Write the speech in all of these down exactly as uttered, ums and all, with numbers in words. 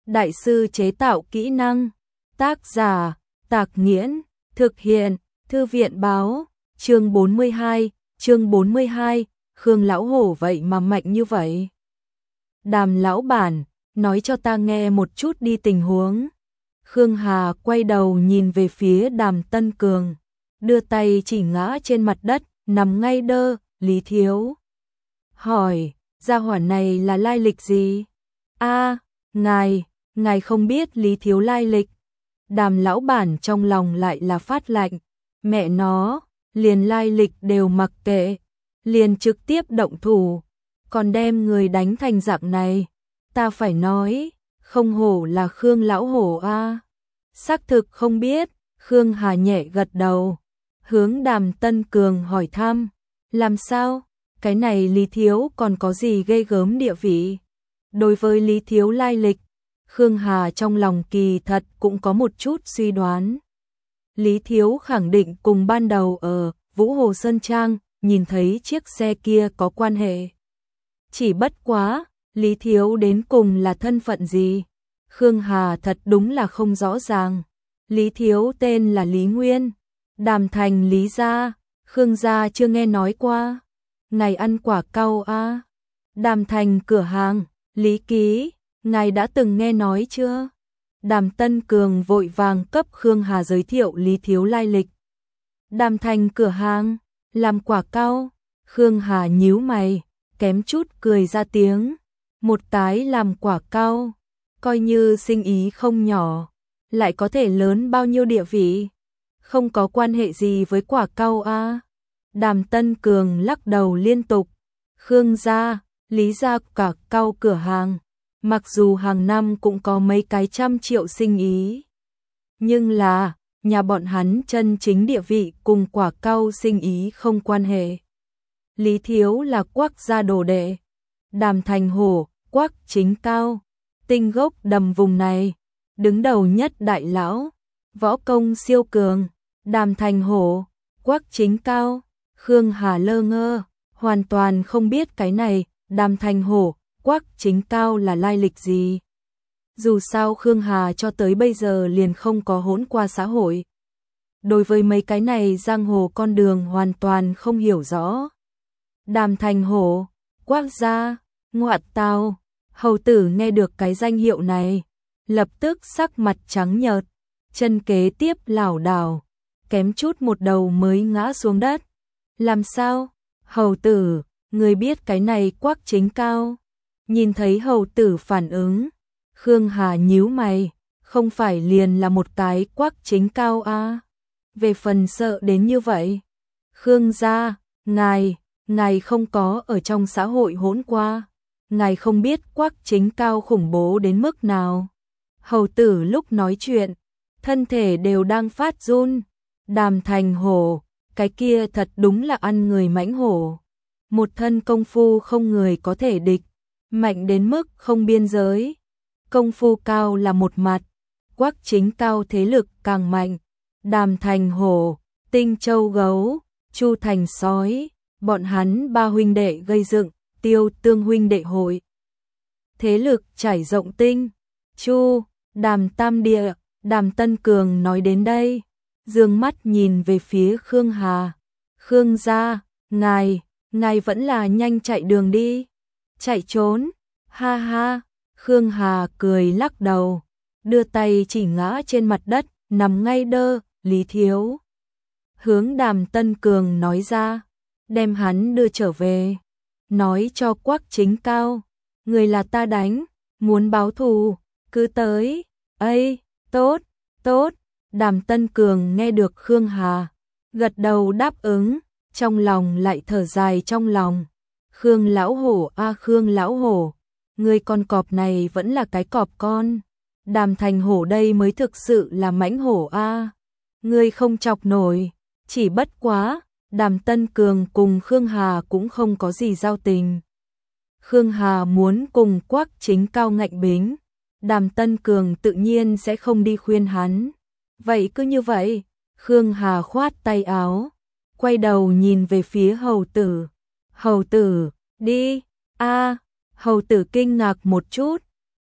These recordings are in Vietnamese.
đại sư chế tạo kỹ năng. Tác giả, Tạc Nghiễn, thực hiện, Thư viện báo, chương bốn mươi hai, chương bốn mươi hai, Khương lão hổ vậy mà mạnh như vậy. Đàm lão bản, nói cho ta nghe một chút đi tình huống. Khương Hà quay đầu nhìn về phía Đàm Tân Cường, đưa tay chỉ ngã trên mặt đất, nằm ngay đơ, Lý Thiếu. Hỏi, gia hỏa này là lai lịch gì? A, ngài, ngài không biết Lý Thiếu lai lịch. Đàm lão bản trong lòng lại là phát lạnh, mẹ nó, liền lai lịch đều mặc kệ, liền trực tiếp động thủ, còn đem người đánh thành dạng này. Ta phải nói, không hổ là Khương lão hổ a. Xác thực không biết, Khương Hà nhẹ gật đầu, hướng Đàm Tân Cường hỏi thăm, làm sao, cái này Lý Thiếu còn có gì ghê gớm địa vị? Đối với Lý Thiếu lai lịch, Khương Hà trong lòng kỳ thật cũng có một chút suy đoán. Lý Thiếu khẳng định cùng ban đầu ở Vũ Hồ Sơn Trang nhìn thấy chiếc xe kia có quan hệ. Chỉ bất quá, Lý Thiếu đến cùng là thân phận gì? Khương Hà thật đúng là không rõ ràng. Lý Thiếu tên là Lý Nguyên, Đàm Thành Lý gia, Khương gia chưa nghe nói qua. Ngài ăn quả cau a? Đàm Thành cửa hàng, Lý Ký, ngài đã từng nghe nói chưa? Đàm Tân Cường vội vàng cấp Khương Hà giới thiệu Lý Thiếu lai lịch. Đàm Thành cửa hàng, làm quả cau. Khương Hà nhíu mày, kém chút cười ra tiếng. Một cái làm quả cau, coi như sinh ý không nhỏ, lại có thể lớn bao nhiêu địa vị? Không có quan hệ gì với quả cau a. Đàm Tân Cường lắc đầu liên tục. Khương gia, Lý gia cả cau cửa hàng, mặc dù hàng năm cũng có mấy cái trăm triệu sinh ý, nhưng là nhà bọn hắn chân chính địa vị cùng quả cau sinh ý không quan hệ. Lý Thiếu là Quắc gia đồ đệ, Đàm Thành hổ, Quắc chính cao, tinh gốc đầm vùng này, đứng đầu nhất đại lão, võ công siêu cường, Đàm Thành hổ, Quắc chính cao. Khương Hà lơ ngơ, hoàn toàn không biết cái này, Đàm Thành hổ, Quắc chính cao là lai lịch gì. Dù sao Khương Hà cho tới bây giờ liền không có hỗn qua xã hội. Đối với mấy cái này giang hồ con đường hoàn toàn không hiểu rõ. Đàm Thành hổ, Quắc gia, ngoại tào, hầu tử nghe được cái danh hiệu này, lập tức sắc mặt trắng nhợt, chân kế tiếp lảo đảo, kém chút một đầu mới ngã xuống đất. Làm sao? Hầu tử, người biết cái này Quắc chính cao? Nhìn thấy hầu tử phản ứng, Khương Hà nhíu mày, không phải liền là một cái Quắc chính cao a? Về phần sợ đến như vậy. Khương gia, ngài, ngài không có ở trong xã hội hỗn qua, ngài không biết Quắc chính cao khủng bố đến mức nào. Hầu tử lúc nói chuyện, thân thể đều đang phát run. Đàm Thành hổ, cái kia thật đúng là ăn người mãnh hổ. Một thân công phu không người có thể địch, mạnh đến mức không biên giới. Công phu cao là một mặt, Quắc chính cao thế lực càng mạnh. Đàm Thành hổ, Tinh Châu gấu, Chu Thành sói, bọn hắn ba huynh đệ gây dựng Tiêu Tương huynh đệ hội. Thế lực trải rộng Tinh, Chu, Đàm tam địa. Đàm Tân Cường nói đến đây, dương mắt nhìn về phía Khương Hà. Khương gia, ngài, ngài vẫn là nhanh chạy đường đi. Chạy trốn, ha ha. Khương Hà cười lắc đầu, đưa tay chỉ ngã trên mặt đất, nằm ngay đơ, Lý Thiếu. Hướng Đàm Tân Cường nói ra, đem hắn đưa trở về, nói cho Quắc chính cao, người là ta đánh, muốn báo thù, cứ tới. Ây, tốt, tốt. Đàm Tân Cường nghe được Khương Hà, gật đầu đáp ứng, trong lòng lại thở dài trong lòng. Khương lão hổ a, Khương lão hổ, người con cọp này vẫn là cái cọp con. Đàm Thành hổ đây mới thực sự là mãnh hổ a. Ngươi không chọc nổi, chỉ bất quá, Đàm Tân Cường cùng Khương Hà cũng không có gì giao tình. Khương Hà muốn cùng Quắc chính cao ngạnh bính, Đàm Tân Cường tự nhiên sẽ không đi khuyên hắn. Vậy cứ như vậy, Khương Hà khoát tay áo, quay đầu nhìn về phía hầu tử. Hầu tử, đi, a. Hầu tử kinh ngạc một chút,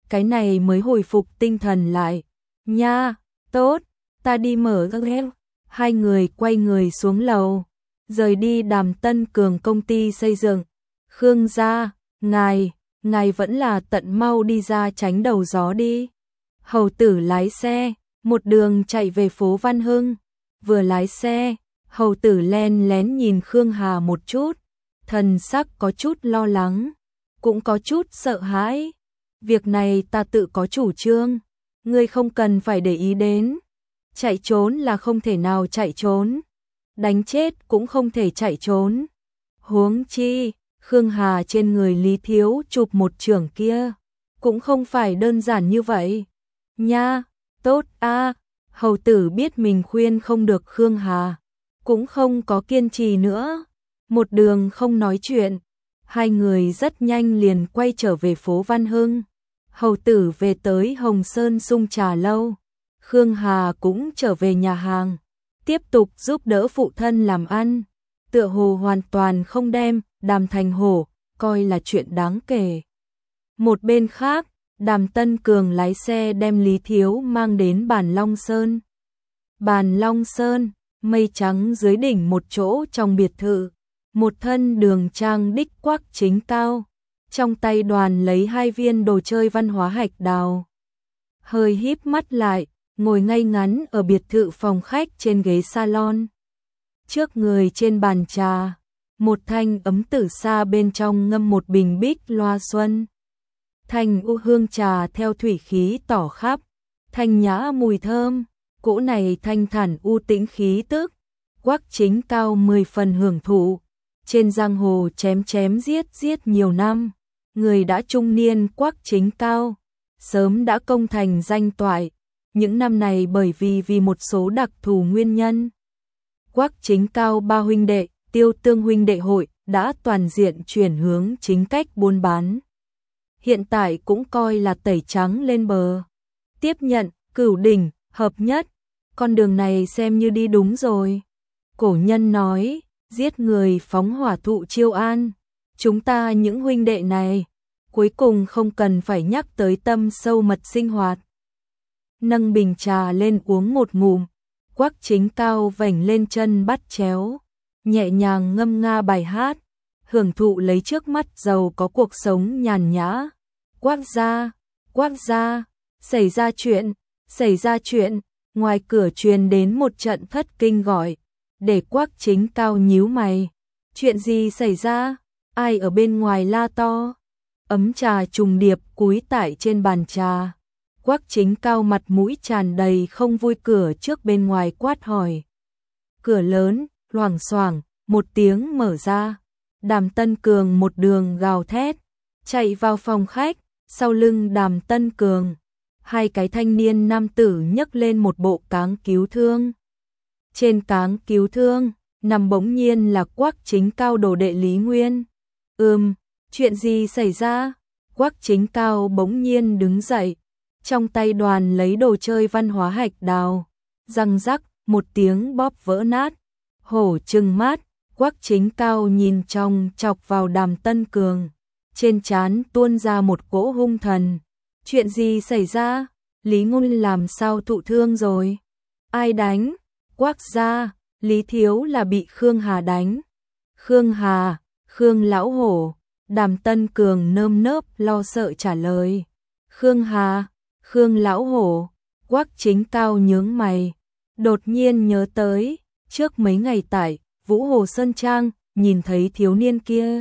cái này mới hồi phục tinh thần lại. Nha, tốt, ta đi mở ghép. Hai người quay người xuống lầu, rời đi Đàm Tân Cường công ty xây dựng. Khương gia, ngài, ngài vẫn là tận mau đi ra tránh đầu gió đi. Hầu tử lái xe, một đường chạy về phố Văn Hưng. Vừa lái xe, hầu tử len lén nhìn Khương Hà một chút, thần sắc có chút lo lắng, cũng có chút sợ hãi. Việc này ta tự có chủ trương, ngươi không cần phải để ý đến. Chạy trốn là không thể nào chạy trốn, đánh chết cũng không thể chạy trốn. Huống chi, Khương Hà trên người Lý Thiếu chụp một chưởng kia, cũng không phải đơn giản như vậy. Nha, tốt a. Hầu tử biết mình khuyên không được Khương Hà, cũng không có kiên trì nữa. Một đường không nói chuyện, hai người rất nhanh liền quay trở về phố Văn Hưng. Hầu tử về tới Hồng Sơn Sung Trà Lâu, Khương Hà cũng trở về nhà hàng, tiếp tục giúp đỡ phụ thân làm ăn, tựa hồ hoàn toàn không đem Đàm Thành Hổ coi là chuyện đáng kể. Một bên khác, Đàm Tân Cường lái xe đem Lý Thiếu mang đến Bàn Long Sơn. Bàn Long Sơn, mây trắng dưới đỉnh một chỗ trong biệt thự, một thân đường trang đích Quách Chính Cao, trong tay đoàn lấy hai viên đồ chơi văn hóa hạch đào. Hơi híp mắt lại, ngồi ngay ngắn ở biệt thự phòng khách trên ghế salon. Trước người trên bàn trà, một thanh ấm tử sa bên trong ngâm một bình bích loa xuân. Thanh u hương trà theo thủy khí tỏ khắp, thanh nhã mùi thơm, cỗ này thanh thản u tĩnh khí tức. Quách Chính Cao mười phần hưởng thụ, trên giang hồ chém chém giết giết nhiều năm, người đã trung niên Quách Chính Cao, sớm đã công thành danh toại. Những năm này bởi vì vì một số đặc thù nguyên nhân, Quách Chính Cao ba huynh đệ, Tiêu Tương huynh đệ hội đã toàn diện chuyển hướng chính cách buôn bán. Hiện tại cũng coi là tẩy trắng lên bờ, tiếp nhận cửu đỉnh hợp nhất, con đường này xem như đi đúng rồi. Cổ nhân nói, giết người phóng hỏa thụ chiêu an, chúng ta những huynh đệ này, cuối cùng không cần phải nhắc tới tâm sâu mật sinh hoạt. Nâng bình trà lên uống một ngụm, Quách Chính Cao vểnh lên chân bắt chéo, nhẹ nhàng ngâm nga bài hát, hưởng thụ lấy trước mắt giàu có cuộc sống nhàn nhã. Quách gia, Quách gia, xảy ra chuyện, xảy ra chuyện, ngoài cửa truyền đến một trận thất kinh gọi, để Quách Chính Cao nhíu mày. Chuyện gì xảy ra? Ai ở bên ngoài la to? Ấm trà trùng điệp cúi tại trên bàn trà. Quách Chính Cao mặt mũi tràn đầy không vui cửa trước bên ngoài quát hỏi. Cửa lớn, loảng xoảng, một tiếng mở ra. Đàm Tân Cường một đường gào thét, chạy vào phòng khách, sau lưng Đàm Tân Cường. Hai cái thanh niên nam tử nhấc lên một bộ cáng cứu thương. Trên cáng cứu thương, nằm bỗng nhiên là Quách Chính Cao đồ đệ Lý Nguyên. Ừm, chuyện gì xảy ra? Quách Chính Cao bỗng nhiên đứng dậy, trong tay đoàn lấy đồ chơi văn hóa hạch đào, răng rắc, một tiếng bóp vỡ nát. Hổ trừng mắt, Quách Chính Cao nhìn trong chọc vào Đàm Tân Cường, trên trán tuôn ra một cỗ hung thần. Chuyện gì xảy ra? Lý Ngôn làm sao thụ thương rồi? Ai đánh? Quách gia, Lý Thiếu là bị Khương Hà đánh. Khương Hà, Khương lão hổ. Đàm Tân Cường nơm nớp lo sợ trả lời. Khương Hà, Khương lão hổ. Quách Chính Cao nhướng mày, đột nhiên nhớ tới, trước mấy ngày tại Vũ Hồ Sơn Trang, nhìn thấy thiếu niên kia.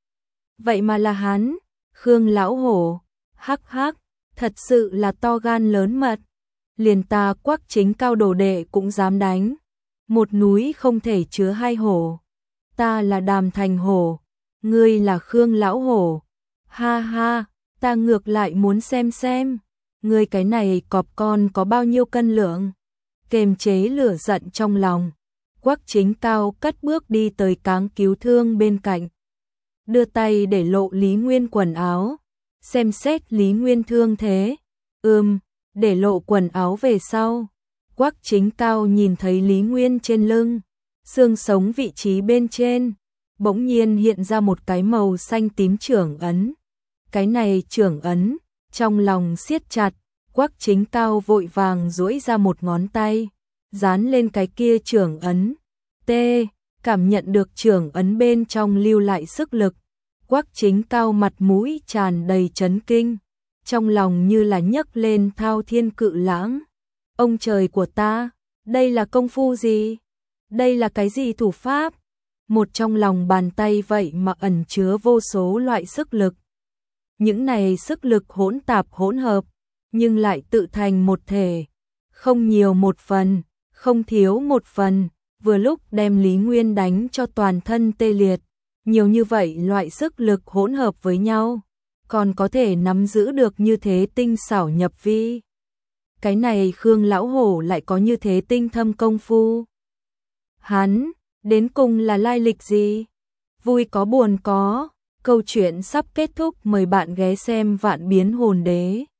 Vậy mà là hắn, Khương lão hổ. Hắc hắc, thật sự là to gan lớn mật. Liền ta Quách Chính Cao đồ đệ cũng dám đánh. Một núi không thể chứa hai hổ. Ta là Đàm Thành Hổ, ngươi là Khương lão hổ. Ha ha, ta ngược lại muốn xem xem, ngươi cái này cọp con có bao nhiêu cân lượng. Kềm chế lửa giận trong lòng, Quách Chính Cao cất bước đi tới cáng cứu thương bên cạnh, đưa tay để lộ Lý Nguyên quần áo, xem xét Lý Nguyên thương thế. Ừm, để lộ quần áo về sau, Quách Chính Cao nhìn thấy Lý Nguyên trên lưng, xương sống vị trí bên trên, bỗng nhiên hiện ra một cái màu xanh tím chưởng ấn. Cái này chưởng ấn, Trong lòng siết chặt, Quách Chính Cao vội vàng duỗi ra một ngón tay, dán lên cái kia trưởng ấn. T, cảm nhận được trưởng ấn bên trong lưu lại sức lực. Quách Chính Cao mặt mũi tràn đầy chấn kinh, trong lòng như là nhấc lên thao thiên cự lãng. Ông trời của ta, đây là công phu gì? Đây là cái gì thủ pháp? Một trong lòng bàn tay vậy mà ẩn chứa vô số loại sức lực. Những này sức lực hỗn tạp hỗn hợp, nhưng lại tự thành một thể, không nhiều một phần, không thiếu một phần, vừa lúc đem Lý Nguyên đánh cho toàn thân tê liệt. Nhiều như vậy loại sức lực hỗn hợp với nhau, còn có thể nắm giữ được như thế tinh xảo nhập vi. Cái này Khương Lão Hổ lại có như thế tinh thâm công phu. Hắn, đến cùng là lai lịch gì? Vui có buồn có, câu chuyện sắp kết thúc, mời bạn ghé xem Vạn Biến Hồn Đế.